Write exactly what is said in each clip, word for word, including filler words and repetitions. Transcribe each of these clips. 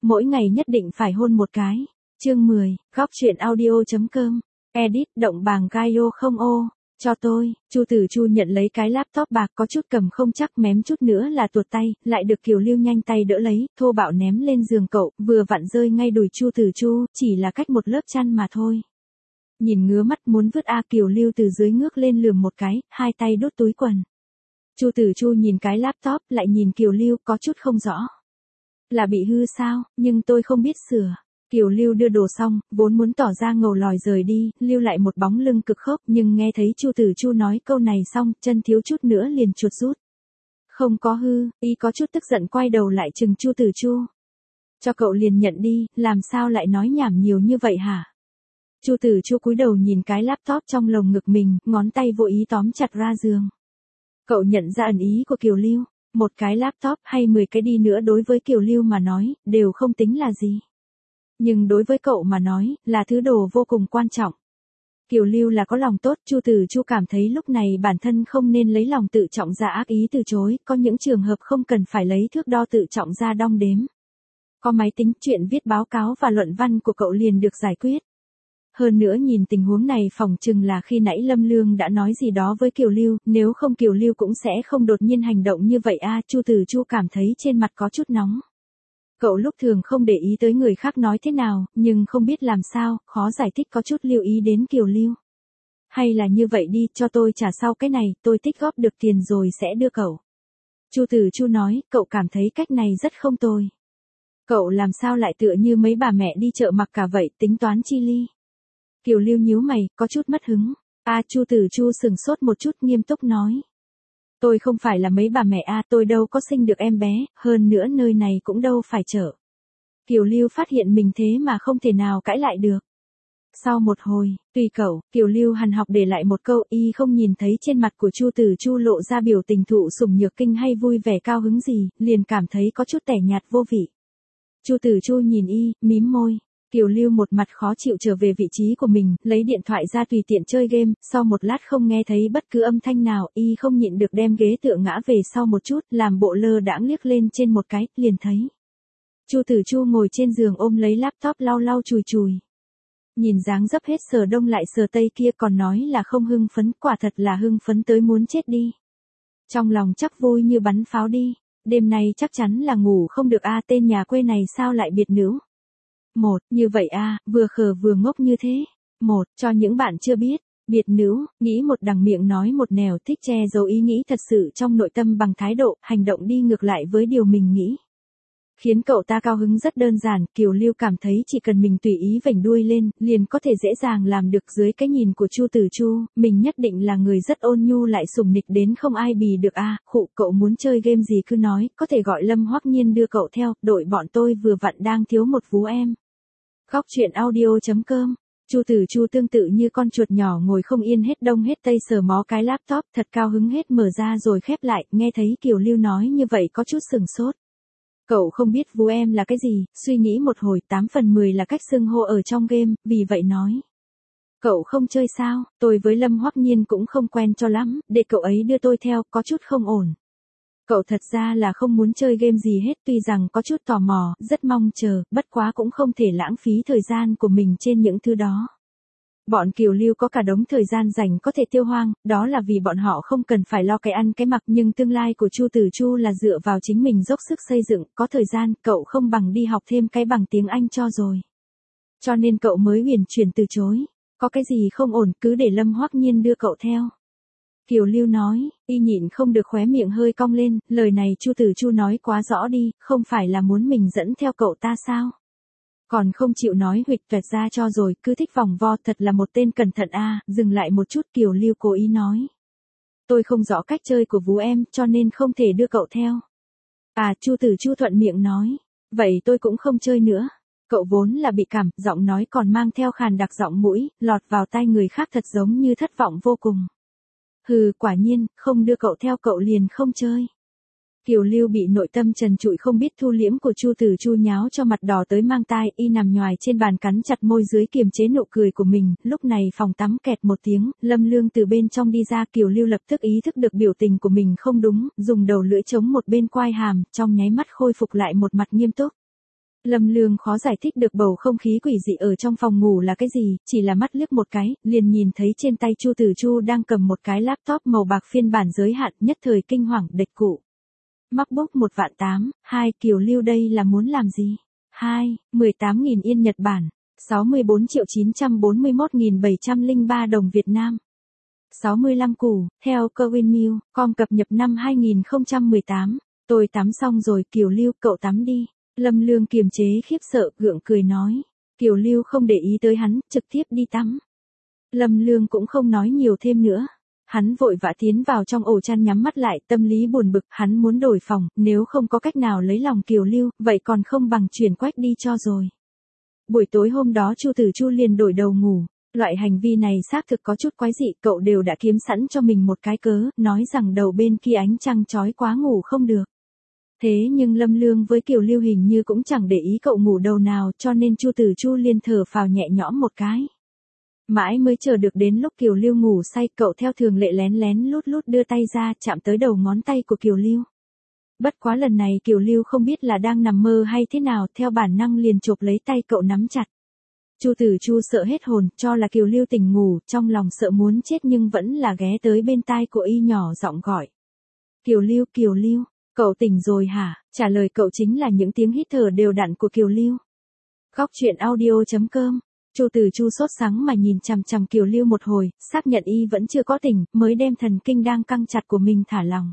mỗi ngày nhất định phải hôn một cái. Chương mười, góc truyện audio.com, edit, động bàng gaio không ô, cho tôi. Chu Tử Chu nhận lấy cái laptop bạc có chút cầm không chắc, mém chút nữa là tuột tay, lại được Kiều Lưu nhanh tay đỡ lấy, thô bạo ném lên giường cậu, vừa vặn rơi ngay đùi Chu Tử Chu, chỉ là cách một lớp chăn mà thôi. Nhìn ngứa mắt muốn vứt a, Kiều Lưu từ dưới ngước lên lườm một cái, hai tay đút túi quần. Chu Tử Chu nhìn cái laptop, lại nhìn Kiều Lưu, có chút không rõ. Là bị hư sao, nhưng tôi không biết sửa. Kiều Lưu đưa đồ xong, vốn muốn tỏ ra ngầu lòi rời đi, lưu lại một bóng lưng cực khốc, nhưng nghe thấy Chu Tử Chu nói câu này xong, chân thiếu chút nữa liền chuột rút. Không có hư, y có chút tức giận quay đầu lại chừng Chu Tử Chu. Cho cậu liền nhận đi, làm sao lại nói nhảm nhiều như vậy hả? Chu Tử Chu cúi đầu nhìn cái laptop trong lồng ngực mình, ngón tay vô ý tóm chặt ra giường. Cậu nhận ra ẩn ý của Kiều Lưu, một cái laptop hay mười cái đi nữa đối với Kiều Lưu mà nói, đều không tính là gì. Nhưng đối với cậu mà nói, là thứ đồ vô cùng quan trọng. Kiều Lưu là có lòng tốt, Chu Tử Chu cảm thấy lúc này bản thân không nên lấy lòng tự trọng ra ác ý từ chối, có những trường hợp không cần phải lấy thước đo tự trọng ra đong đếm. Có máy tính, chuyện viết báo cáo và luận văn của cậu liền được giải quyết. Hơn nữa nhìn tình huống này phỏng chừng là khi nãy Lâm Lương đã nói gì đó với Kiều Lưu, nếu không Kiều Lưu cũng sẽ không đột nhiên hành động như vậy a. Chu Tử Chu cảm thấy trên mặt có chút nóng. Cậu lúc thường không để ý tới người khác nói thế nào, nhưng không biết làm sao, khó giải thích có chút lưu ý đến Kiều Lưu. Hay là như vậy đi, cho tôi trả sau cái này, tôi tích góp được tiền rồi sẽ đưa cậu. Chu Tử Chu nói, cậu cảm thấy cách này rất không tồi. Cậu làm sao lại tựa như mấy bà mẹ đi chợ mặc cả vậy, tính toán chi ly. Kiều Lưu nhíu mày, có chút mất hứng. A, Chu Tử Chu sừng sốt một chút, nghiêm túc nói. Tôi không phải là mấy bà mẹ a, tôi đâu có sinh được em bé, hơn nữa nơi này cũng đâu phải chợ. Kiều Lưu phát hiện mình thế mà không thể nào cãi lại được. Sau một hồi, tùy cậu, Kiều Lưu hằn học để lại một câu, y không nhìn thấy trên mặt của Chu Tử Chu lộ ra biểu tình thụ sủng nhược kinh hay vui vẻ cao hứng gì, liền cảm thấy có chút tẻ nhạt vô vị. Chu Tử Chu nhìn y, mím môi. Kiều Lưu một mặt khó chịu trở về vị trí của mình, lấy điện thoại ra tùy tiện chơi game, sau một lát không nghe thấy bất cứ âm thanh nào, y không nhịn được đem ghế tựa ngã về sau một chút, làm bộ lơ đãng liếc lên trên một cái, liền thấy. Chu Tử Chu ngồi trên giường ôm lấy laptop lau lau chùi chùi. Nhìn dáng dấp hết sờ đông lại sờ tây kia còn nói là không hưng phấn, quả thật là hưng phấn tới muốn chết đi. Trong lòng chắc vui như bắn pháo đi, đêm nay chắc chắn là ngủ không được a, tên nhà quê này sao lại biệt nữ. Một, như vậy a, vừa khờ vừa ngốc như thế. Một, cho những bạn chưa biết, biệt nữ, nghĩ một đằng miệng nói một nẻo, thích che giấu ý nghĩ thật sự trong nội tâm bằng thái độ, hành động đi ngược lại với điều mình nghĩ. Khiến cậu ta cao hứng rất đơn giản, Kiều Lưu cảm thấy chỉ cần mình tùy ý vểnh đuôi lên, liền có thể dễ dàng làm được. Dưới cái nhìn của Chu Tử Chu, mình nhất định là người rất ôn nhu lại sủng nịch đến không ai bì được a. À, khụ, cậu muốn chơi game gì cứ nói, có thể gọi Lâm Hoắc Nhiên đưa cậu theo, đội bọn tôi vừa vặn đang thiếu một vú em. Góc truyện audio.com. Chu Tử Chu tương tự như con chuột nhỏ ngồi không yên hết đông hết tây sờ mó cái laptop, thật cao hứng hết mở ra rồi khép lại, nghe thấy Kiều Lưu nói như vậy có chút sừng sốt. Cậu không biết vú em là cái gì, suy nghĩ một hồi, tám phần mười là cách xưng hô ở trong game, vì vậy nói. Cậu không chơi sao, tôi với Lâm Hoắc Nhiên cũng không quen cho lắm, để cậu ấy đưa tôi theo, có chút không ổn. Cậu thật ra là không muốn chơi game gì hết, tuy rằng có chút tò mò, rất mong chờ, bất quá cũng không thể lãng phí thời gian của mình trên những thứ đó. Bọn Kiều Lưu có cả đống thời gian dành có thể tiêu hoang, đó là vì bọn họ không cần phải lo cái ăn cái mặc, nhưng tương lai của Chu Tử Chu là dựa vào chính mình dốc sức xây dựng, có thời gian, cậu không bằng đi học thêm cái bằng tiếng Anh cho rồi. Cho nên cậu mới huyền chuyển từ chối, có cái gì không ổn cứ để Lâm Hoắc Nhiên đưa cậu theo. Kiều Lưu nói, y nhịn không được khóe miệng hơi cong lên, lời này Chu Tử Chu nói quá rõ đi, không phải là muốn mình dẫn theo cậu ta sao? Còn không chịu nói huỵch toẹt ra cho rồi, cứ thích vòng vo, thật là một tên cẩn thận a. À, dừng lại một chút, Kiều Lưu cố ý nói. Tôi không rõ cách chơi của vú em, cho nên không thể đưa cậu theo. À, Chu Tử Chu thuận miệng nói, vậy tôi cũng không chơi nữa. Cậu vốn là bị cảm, giọng nói còn mang theo khàn đặc giọng mũi, lọt vào tai người khác thật giống như thất vọng vô cùng. Hừ, quả nhiên, không đưa cậu theo cậu liền không chơi. Kiều Lưu bị nội tâm trần trụi không biết thu liễm của Chu Tử Chu nháo cho mặt đỏ tới mang tai, y nằm nhoài trên bàn cắn chặt môi dưới kiềm chế nụ cười của mình, lúc này phòng tắm kẹt một tiếng, Lâm Lương từ bên trong đi ra, Kiều Lưu lập tức ý thức được biểu tình của mình không đúng, dùng đầu lưỡi chống một bên quai hàm, trong nháy mắt khôi phục lại một mặt nghiêm túc. Lâm Lương khó giải thích được bầu không khí quỷ dị ở trong phòng ngủ là cái gì, chỉ là mắt liếc một cái, liền nhìn thấy trên tay Chu Tử Chu đang cầm một cái laptop màu bạc phiên bản giới hạn, nhất thời kinh hoàng, địch cụ. MacBook một vạn tám, hai, Kiều Lưu đây là muốn làm gì? hai, mười tám nghìn yên Nhật Bản, sáu mươi bốn triệu chín trăm bốn mươi mốt nghìn bảy trăm lẻ ba đồng Việt Nam. sáu mươi lăm củ, theo Kowinmail, com cập nhật năm hai nghìn không trăm mười tám. Tôi tắm xong rồi, Kiều Lưu, cậu tắm đi. Lâm Lương kiềm chế khiếp sợ, gượng cười nói. Kiều Lưu không để ý tới hắn, trực tiếp đi tắm. Lâm Lương cũng không nói nhiều thêm nữa. Hắn vội vã tiến vào trong ổ chăn nhắm mắt lại, tâm lý buồn bực, hắn muốn đổi phòng, nếu không có cách nào lấy lòng Kiều Lưu, vậy còn không bằng chuyển Quách đi cho rồi. Buổi tối hôm đó Chu Tử Chu liền đổi đầu ngủ. Loại hành vi này xác thực có chút quái dị, cậu đều đã kiếm sẵn cho mình một cái cớ, nói rằng đầu bên kia ánh trăng chói quá ngủ không được. Thế nhưng Lâm Lương với Kiều Lưu hình như cũng chẳng để ý cậu ngủ đầu nào, cho nên Chu Tử Chu liền thở phào nhẹ nhõm một cái. Mãi mới chờ được đến lúc Kiều Lưu ngủ say, cậu theo thường lệ lén lén lút lút đưa tay ra, chạm tới đầu ngón tay của Kiều Lưu. Bất quá lần này Kiều Lưu không biết là đang nằm mơ hay thế nào, theo bản năng liền chộp lấy tay cậu nắm chặt. Chu Tử Chu sợ hết hồn, cho là Kiều Lưu tỉnh ngủ, trong lòng sợ muốn chết nhưng vẫn là ghé tới bên tai của y nhỏ giọng gọi. Kiều Lưu, Kiều Lưu, cậu tỉnh rồi hả? Trả lời cậu chính là những tiếng hít thở đều đặn của Kiều Lưu. Góc truyện audio chấm com. Chu Tử Chu sốt sắng mà nhìn chằm chằm Kiều Lưu một hồi, xác nhận y vẫn chưa có tỉnh, mới đem thần kinh đang căng chặt của mình thả lỏng.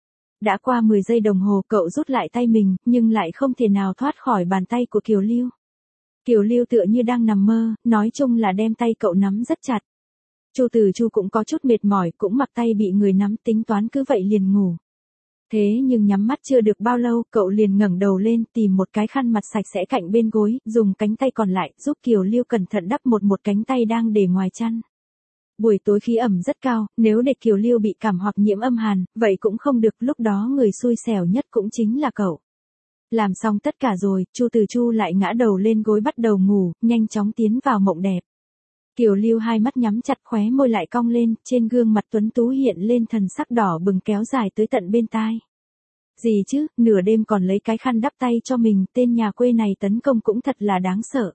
Đã qua mười giây đồng hồ, cậu rút lại tay mình, nhưng lại không thể nào thoát khỏi bàn tay của Kiều Lưu. Kiều Lưu tựa như đang nằm mơ, nói chung là đem tay cậu nắm rất chặt. Chu Tử Chu cũng có chút mệt mỏi, cũng mặc tay bị người nắm, tính toán cứ vậy liền ngủ. Thế nhưng nhắm mắt chưa được bao lâu, cậu liền ngẩng đầu lên, tìm một cái khăn mặt sạch sẽ cạnh bên gối, dùng cánh tay còn lại, giúp Kiều Lưu cẩn thận đắp một một cánh tay đang để ngoài chăn. Buổi tối khí ẩm rất cao, nếu để Kiều Lưu bị cảm hoặc nhiễm âm hàn, vậy cũng không được, lúc đó người xui xẻo nhất cũng chính là cậu. Làm xong tất cả rồi, Chu Tử Chu lại ngã đầu lên gối bắt đầu ngủ, nhanh chóng tiến vào mộng đẹp. Kiều Lưu hai mắt nhắm chặt, khóe môi lại cong lên, trên gương mặt tuấn tú hiện lên thần sắc đỏ bừng kéo dài tới tận bên tai. Gì chứ, nửa đêm còn lấy cái khăn đắp tay cho mình, tên nhà quê này tấn công cũng thật là đáng sợ.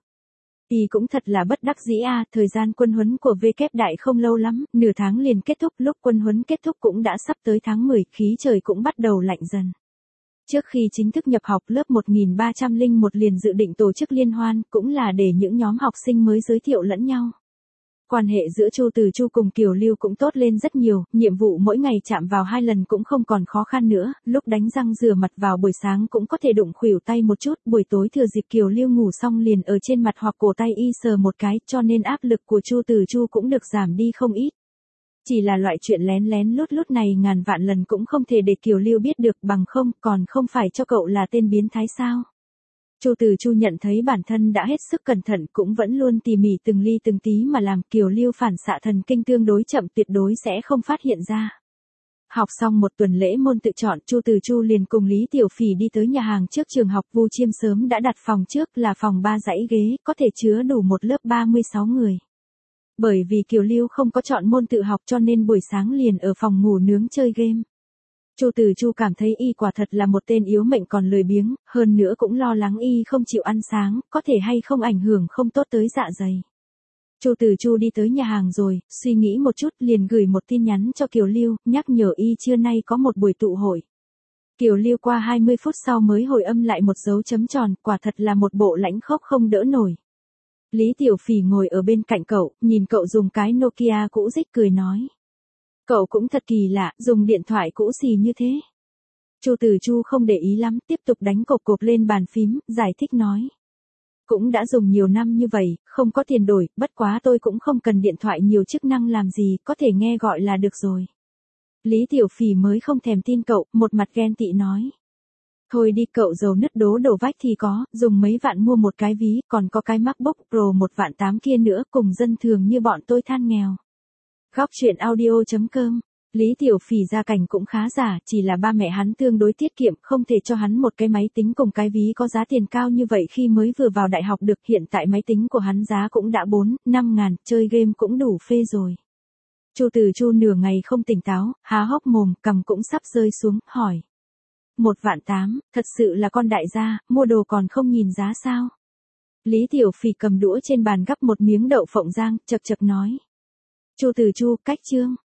Y cũng thật là bất đắc dĩ a, thời gian quân huấn của V kép đại không lâu lắm, nửa tháng liền kết thúc, lúc quân huấn kết thúc cũng đã sắp tới tháng mười, khí trời cũng bắt đầu lạnh dần. Trước khi chính thức nhập học, lớp một nghìn ba trăm lẻ một liền dự định tổ chức liên hoan, cũng là để những nhóm học sinh mới giới thiệu lẫn nhau. Quan hệ giữa Chu Tử Chu cùng Kiều Lưu cũng tốt lên rất nhiều, nhiệm vụ mỗi ngày chạm vào hai lần cũng không còn khó khăn nữa, lúc đánh răng rửa mặt vào buổi sáng cũng có thể đụng khuỷu tay một chút, buổi tối thừa dịp Kiều Lưu ngủ xong liền ở trên mặt hoặc cổ tay y sờ một cái, cho nên áp lực của Chu Tử Chu cũng được giảm đi không ít. Chỉ là loại chuyện lén lén lút lút này ngàn vạn lần cũng không thể để Kiều Lưu biết được, bằng không, còn không phải cho cậu là tên biến thái sao. Chu Tử Chu nhận thấy bản thân đã hết sức cẩn thận, cũng vẫn luôn tỉ mỉ từng ly từng tí mà làm, Kiều Lưu phản xạ thần kinh tương đối chậm, tuyệt đối sẽ không phát hiện ra. Học xong một tuần lễ môn tự chọn, Chu Tử Chu liền cùng Lý Tiểu Phỉ đi tới nhà hàng trước trường học. Vu Chiêm sớm đã đặt phòng trước, là phòng ba dãy ghế, có thể chứa đủ một lớp ba mươi sáu người. Bởi vì Kiều Lưu không có chọn môn tự học cho nên buổi sáng liền ở phòng ngủ nướng chơi game. Chu Tử Chu cảm thấy y quả thật là một tên yếu mệnh còn lười biếng, hơn nữa cũng lo lắng y không chịu ăn sáng, có thể hay không ảnh hưởng không tốt tới dạ dày. Chu Tử Chu đi tới nhà hàng rồi, suy nghĩ một chút liền gửi một tin nhắn cho Kiều Lưu, nhắc nhở y trưa nay có một buổi tụ hội. Kiều Lưu qua hai mươi phút sau mới hồi âm lại một dấu chấm tròn, quả thật là một bộ lãnh khốc không đỡ nổi. Lý Tiểu Phỉ ngồi ở bên cạnh cậu, nhìn cậu dùng cái Nokia cũ rích cười nói. Cậu cũng thật kỳ lạ, dùng điện thoại cũ xì như thế. Chu Tử Chu không để ý lắm, tiếp tục đánh cộp cộp lên bàn phím, giải thích nói. Cũng đã dùng nhiều năm như vậy, không có tiền đổi, bất quá tôi cũng không cần điện thoại nhiều chức năng làm gì, có thể nghe gọi là được rồi. Lý Tiểu Phỉ mới không thèm tin cậu, một mặt ghen tị nói. Thôi đi, cậu giàu nứt đố đổ vách thì có, dùng mấy vạn mua một cái ví, còn có cái MacBook Pro một vạn tám kia nữa, cùng dân thường như bọn tôi than nghèo. Góc truyện audio chấm com. Lý Tiểu Phỉ gia cảnh cũng khá giả, chỉ là ba mẹ hắn tương đối tiết kiệm, không thể cho hắn một cái máy tính cùng cái ví có giá tiền cao như vậy khi mới vừa vào đại học được. Hiện tại máy tính của hắn giá cũng đã bốn, năm ngàn, chơi game cũng đủ phê rồi. Chu Tử Chu nửa ngày không tỉnh táo, há hốc mồm, cằm cũng sắp rơi xuống, hỏi. một vạn tám, thật sự là con đại gia, mua đồ còn không nhìn giá sao? Lý Tiểu Phỉ cầm đũa trên bàn gắp một miếng đậu phộng rang, chậc chậc nói. Chu Từ Chu, cách chương.